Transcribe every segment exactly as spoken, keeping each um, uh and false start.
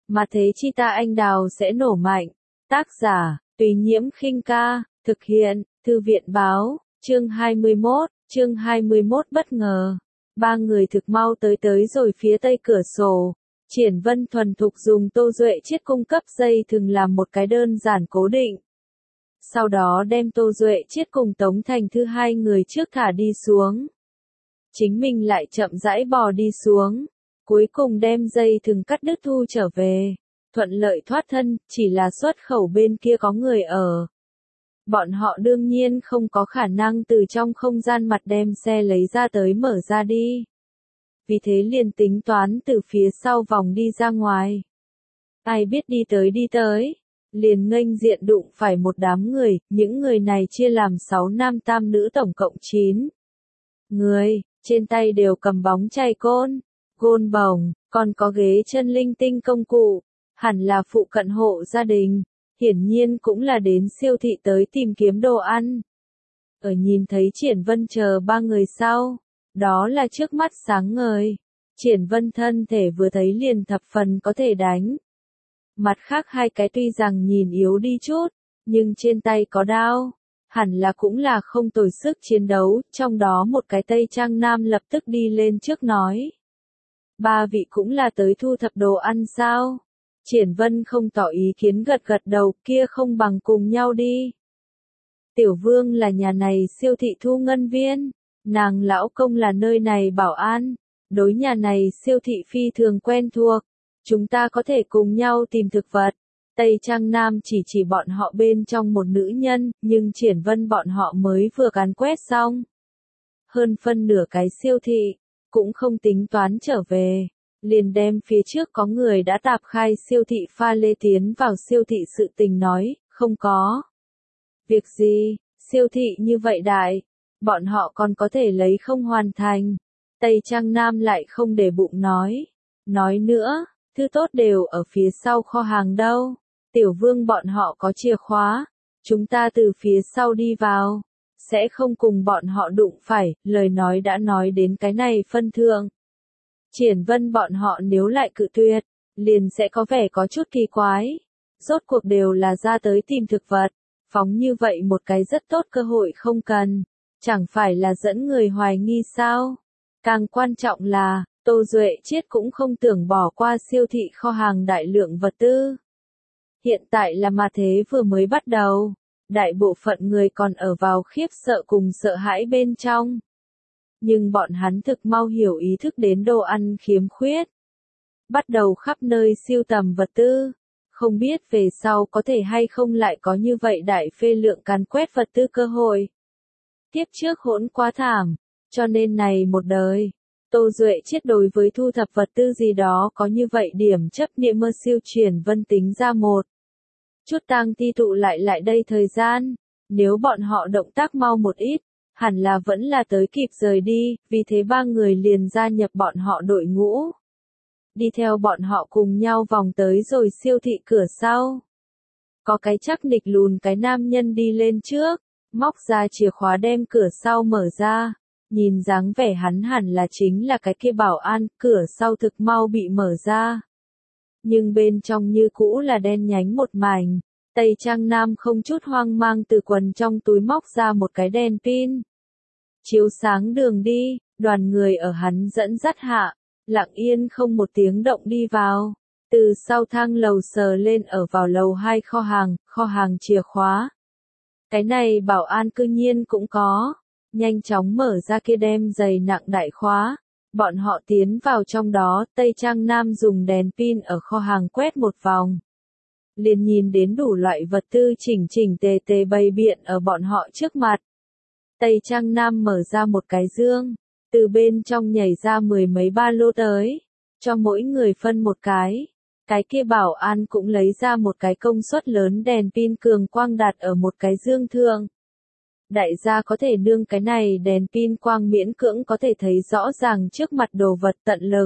mà thế chi ta anh đào sẽ nổ mạnh. Tác giả, Tùy Nhiễm Khinh Ca, thực hiện, Thư viện Báo, chương hai mươi mốt, chương hai mươi mốt bất ngờ. Ba người thực mau tới tới rồi phía tây cửa sổ. Triển Vân thuần thục dùng Tô Duệ Chiết cung cấp dây thừng làm một cái đơn giản cố định. Sau đó đem Tô Duệ Chiết cùng Tống Thành Thư hai người trước thả đi xuống. Chính mình lại chậm rãi bò đi xuống. Cuối cùng đem dây thừng cắt đứt thu trở về. Thuận lợi thoát thân, chỉ là xuất khẩu bên kia có người ở. Bọn họ đương nhiên không có khả năng từ trong không gian mặt đem xe lấy ra tới mở ra đi. Vì thế liền tính toán từ phía sau vòng đi ra ngoài. Ai biết đi tới đi tới, liền nghênh diện đụng phải một đám người, những người này chia làm sáu nam tam nữ tổng cộng chín người, trên tay đều cầm bóng chày côn, gôn bồng, còn có ghế chân linh tinh công cụ, hẳn là phụ cận hộ gia đình, hiển nhiên cũng là đến siêu thị tới tìm kiếm đồ ăn. Ở nhìn thấy Triển Vân chờ ba người sau, đó là trước mắt sáng ngời. Triển Vân thân thể vừa thấy liền thập phần có thể đánh. Mặt khác hai cái tuy rằng nhìn yếu đi chút, nhưng trên tay có đao, hẳn là cũng là không tồi sức chiến đấu, trong đó một cái Tây Trang Nam lập tức đi lên trước nói. Ba vị cũng là tới thu thập đồ ăn sao? Triển Vân không tỏ ý kiến gật gật đầu, kia không bằng cùng nhau đi. Tiểu Vương là nhà này siêu thị thu ngân viên, nàng lão công là nơi này bảo an, đối nhà này siêu thị phi thường quen thuộc, chúng ta có thể cùng nhau tìm thực vật. Tây Trang Nam chỉ chỉ bọn họ bên trong một nữ nhân, nhưng Triển Vân bọn họ mới vừa càn quét xong. Hơn phân nửa cái siêu thị, cũng không tính toán trở về, liền đem phía trước có người đã tạp khai siêu thị pha lê tiến vào siêu thị sự tình nói, không có. Việc gì, siêu thị như vậy đại, bọn họ còn có thể lấy không hoàn thành. Tây Trang Nam lại không để bụng nói. Nói nữa, thứ tốt đều ở phía sau kho hàng đâu. Tiểu Vương bọn họ có chìa khóa. Chúng ta từ phía sau đi vào. Sẽ không cùng bọn họ đụng phải, lời nói đã nói đến cái này phân thượng. Triển Vân bọn họ nếu lại cự tuyệt, liền sẽ có vẻ có chút kỳ quái. Rốt cuộc đều là ra tới tìm thực vật. Phóng như vậy một cái rất tốt cơ hội không cần. Chẳng phải là dẫn người hoài nghi sao? Càng quan trọng là, Tô Duệ Chiết cũng không tưởng bỏ qua siêu thị kho hàng đại lượng vật tư. Hiện tại là mà thế vừa mới bắt đầu, đại bộ phận người còn ở vào khiếp sợ cùng sợ hãi bên trong. Nhưng bọn hắn thực mau hiểu ý thức đến đồ ăn khiếm khuyết. Bắt đầu khắp nơi siêu tầm vật tư. Không biết về sau có thể hay không lại có như vậy đại phê lượng càn quét vật tư cơ hội. Tiếp trước hỗn quá thảm, cho nên này một đời, Tô Duệ Chiết đối với thu thập vật tư gì đó có như vậy điểm chấp niệm mơ siêu Triển Vân tính ra một chút tang ti tụ lại lại đây thời gian, nếu bọn họ động tác mau một ít, hẳn là vẫn là tới kịp rời đi, vì thế ba người liền gia nhập bọn họ đội ngũ. Đi theo bọn họ cùng nhau vòng tới rồi siêu thị cửa sau. Có cái chắc nịch lùn cái nam nhân đi lên trước, móc ra chìa khóa đem cửa sau mở ra, nhìn dáng vẻ hắn hẳn là chính là cái kia bảo an, cửa sau thực mau bị mở ra. Nhưng bên trong như cũ là đen nhánh một mảnh, Tây Trang Nam không chút hoang mang từ quần trong túi móc ra một cái đèn pin. Chiếu sáng đường đi, đoàn người ở hắn dẫn dắt hạ, lặng yên không một tiếng động đi vào, từ sau thang lầu sờ lên ở vào lầu hai kho hàng, kho hàng chìa khóa. Cái này bảo an cư nhiên cũng có, nhanh chóng mở ra kia đem dày nặng đại khóa, bọn họ tiến vào trong đó, Tây Trang Nam dùng đèn pin ở kho hàng quét một vòng. Liền nhìn đến đủ loại vật tư chỉnh chỉnh tề tề bày biện ở bọn họ trước mặt. Tây Trang Nam mở ra một cái dương, từ bên trong nhảy ra mười mấy ba lô tới, cho mỗi người phân một cái. Cái kia bảo an cũng lấy ra một cái công suất lớn đèn pin cường quang đặt ở một cái dương thượng. Đại gia có thể nương cái này đèn pin quang miễn cưỡng có thể thấy rõ ràng trước mặt đồ vật tận lực.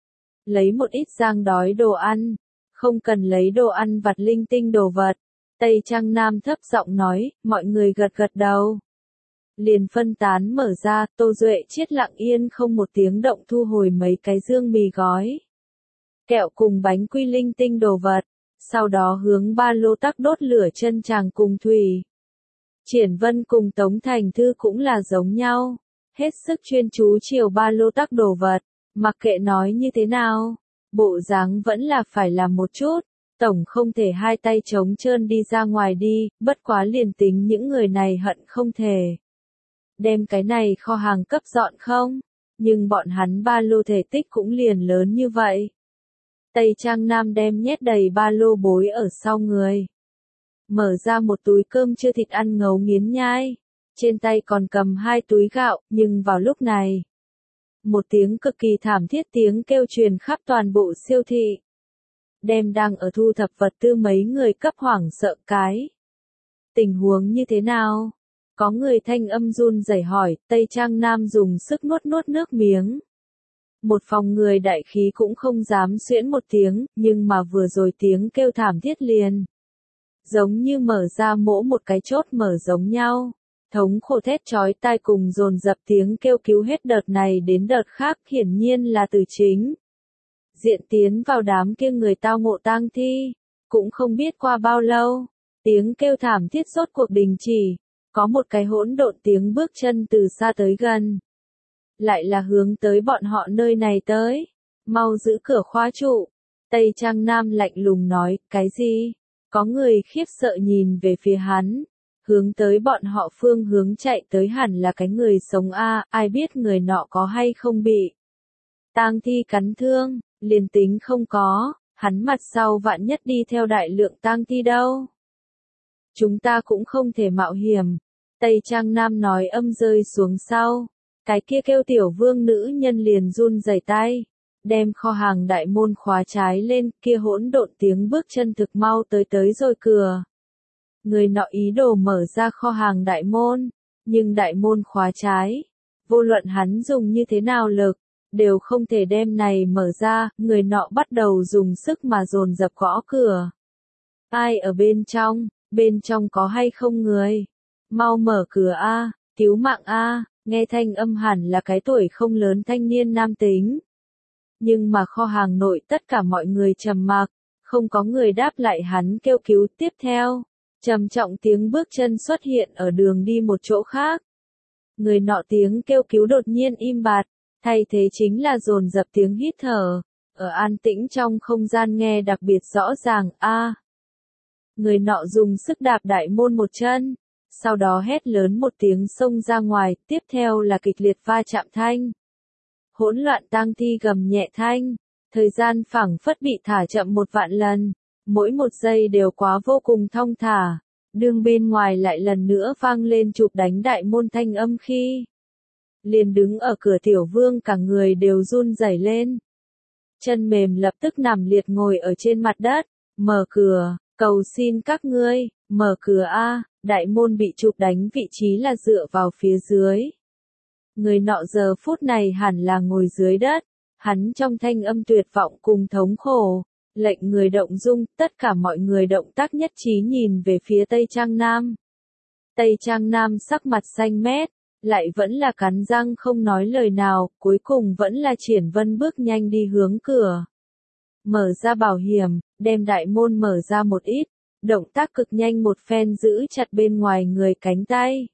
Lấy một ít giang đói đồ ăn, không cần lấy đồ ăn vặt linh tinh đồ vật. Tây Trang Nam thấp giọng nói, mọi người gật gật đầu. Liền phân tán mở ra, Tô Duệ Chiết lặng yên không một tiếng động thu hồi mấy cái dương mì gói. kẹo cùng bánh quy linh tinh đồ vật, sau đó hướng ba lô tắc đốt lửa chân chàng cùng thủy. Triển Vân cùng Tống Thành Thư cũng là giống nhau, hết sức chuyên chú chiều ba lô tắc đồ vật, mặc kệ nói như thế nào, bộ dáng vẫn là phải làm một chút, tổng không thể hai tay trống trơn đi ra ngoài đi, bất quá liền tính những người này hận không thể. Đem cái này kho hàng cấp dọn không, nhưng bọn hắn ba lô thể tích cũng liền lớn như vậy. Tây Trang Nam đem nhét đầy ba lô bối ở sau người. Mở ra một túi cơm chưa thịt ăn ngấu nghiến nhai. Trên tay còn cầm hai túi gạo, nhưng vào lúc này. Một tiếng cực kỳ thảm thiết tiếng kêu truyền khắp toàn bộ siêu thị. Đem đang ở thu thập vật tư mấy người cấp hoảng sợ cái. Tình huống như thế nào? Có người thanh âm run rẩy hỏi, Tây Trang Nam dùng sức nuốt nuốt nước miếng. Một phòng người đại khí cũng không dám xuyễn một tiếng, nhưng mà vừa rồi tiếng kêu thảm thiết liền. Giống như mở ra mỗ một cái chốt mở giống nhau. Thống khổ thét chói tai cùng dồn dập tiếng kêu cứu hết đợt này đến đợt khác hiển nhiên là từ chính. Diện tiến vào đám kia người tao ngộ tang thi. Cũng không biết qua bao lâu. Tiếng kêu thảm thiết rốt cuộc đình chỉ. Có một cái hỗn độn tiếng bước chân từ xa tới gần. Lại là hướng tới bọn họ nơi này tới. Mau giữ cửa khóa trụ. Tây Trang Nam lạnh lùng nói, cái gì? Có người khiếp sợ nhìn về phía hắn. Hướng tới bọn họ phương hướng chạy tới hẳn là cái người sống a, ai biết người nọ có hay không bị. Tang thi cắn thương, liền tính không có, hắn mặt sau vạn nhất đi theo đại lượng tang thi đâu. Chúng ta cũng không thể mạo hiểm. Tây Trang Nam nói âm rơi xuống sau. Cái kia kêu tiểu vương nữ nhân liền run rẩy tay. Đem kho hàng đại môn khóa trái lên, kia hỗn độn tiếng bước chân thực mau tới tới rồi cửa. Người nọ ý đồ mở ra kho hàng đại môn, nhưng đại môn khóa trái. Vô luận hắn dùng như thế nào lực, đều không thể đem này mở ra, người nọ bắt đầu dùng sức mà dồn dập gõ cửa. Ai ở bên trong, bên trong có hay không người? Mau mở cửa a, cứu mạng a, nghe thanh âm hẳn là cái tuổi không lớn thanh niên nam tính. Nhưng mà kho hàng nội tất cả mọi người trầm mặc, không có người đáp lại hắn kêu cứu tiếp theo. Trầm trọng tiếng bước chân xuất hiện ở đường đi một chỗ khác. Người nọ tiếng kêu cứu đột nhiên im bặt, thay thế chính là dồn dập tiếng hít thở. Ở an tĩnh trong không gian nghe đặc biệt rõ ràng, a. Người nọ dùng sức đạp đại môn một chân, sau đó hét lớn một tiếng xông ra ngoài, tiếp theo là kịch liệt va chạm thanh. Hỗn loạn tang thi gầm nhẹ thanh, thời gian phảng phất bị thả chậm một vạn lần, mỗi một giây đều quá vô cùng thong thả, đường bên ngoài lại lần nữa vang lên chụp đánh đại môn thanh âm khi. Liền đứng ở cửa tiểu vương cả người đều run rẩy lên. Chân mềm lập tức nằm liệt ngồi ở trên mặt đất, mở cửa, cầu xin các ngươi, mở cửa a, đại môn bị chụp đánh vị trí là dựa vào phía dưới. Người nọ giờ phút này hẳn là ngồi dưới đất, hắn trong thanh âm tuyệt vọng cùng thống khổ, lệnh người động dung, tất cả mọi người động tác nhất trí nhìn về phía Tây Trang Nam. Tây Trang Nam sắc mặt xanh mét, lại vẫn là cắn răng không nói lời nào, cuối cùng vẫn là Triển Vân bước nhanh đi hướng cửa. Mở ra bảo hiểm, đem đại môn mở ra một ít, động tác cực nhanh một phen giữ chặt bên ngoài người cánh tay.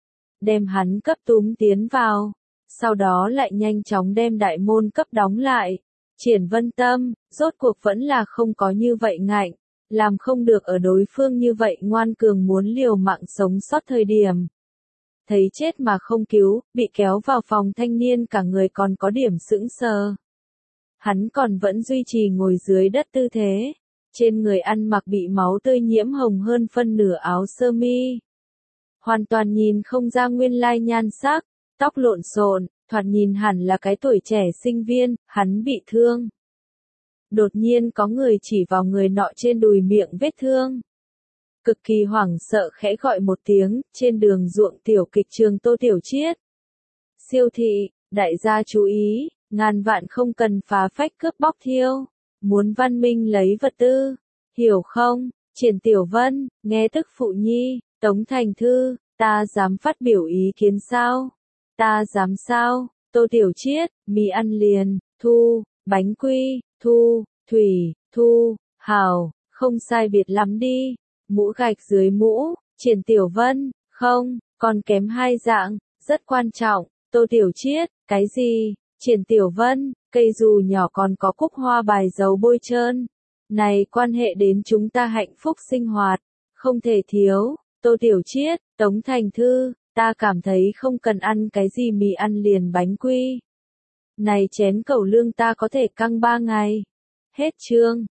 Đem hắn cấp túm tiến vào, sau đó lại nhanh chóng đem đại môn cấp đóng lại. Triển Vân tâm, rốt cuộc vẫn là không có như vậy ngạnh, làm không được ở đối phương như vậy ngoan cường muốn liều mạng sống sót thời điểm. Thấy chết mà không cứu, bị kéo vào phòng thanh niên cả người còn có điểm sững sờ. Hắn còn vẫn duy trì ngồi dưới đất tư thế, trên người ăn mặc bị máu tươi nhiễm hồng hơn phân nửa áo sơ mi. Hoàn toàn nhìn không ra nguyên lai nhan sắc, tóc lộn xộn, thoạt nhìn hẳn là cái tuổi trẻ sinh viên, hắn bị thương. Đột nhiên có người chỉ vào người nọ trên đùi miệng vết thương. Cực kỳ hoảng sợ khẽ gọi một tiếng, trên đường ruộng tiểu kịch trường Tô Tiểu Chiết. Siêu thị, đại gia chú ý, ngàn vạn không cần phá phách cướp bóc thiêu, muốn văn minh lấy vật tư, hiểu không? Triển Tiểu Vân, nghe tức phụ nhi, Tống Thành Thư, ta dám phát biểu ý kiến sao? Ta dám sao? Tô Tiểu Chiết, mì ăn liền, thu, bánh quy, thu, Thủy, Thu, Hào, không sai biệt lắm đi. Mũ gạch dưới mũ, Triển Tiểu Vân, không, còn kém hai dạng, rất quan trọng. Tô Tiểu Chiết, cái gì? Triển Tiểu Vân, cây dù nhỏ còn có cúc hoa bài dấu bôi trơn. Này quan hệ đến chúng ta hạnh phúc sinh hoạt, không thể thiếu. Tô Tiểu Chiết, Tống Thành Thư, ta cảm thấy không cần ăn cái gì mì ăn liền bánh quy. Này chén cẩu lương ta có thể căng ba ngày. Hết chương.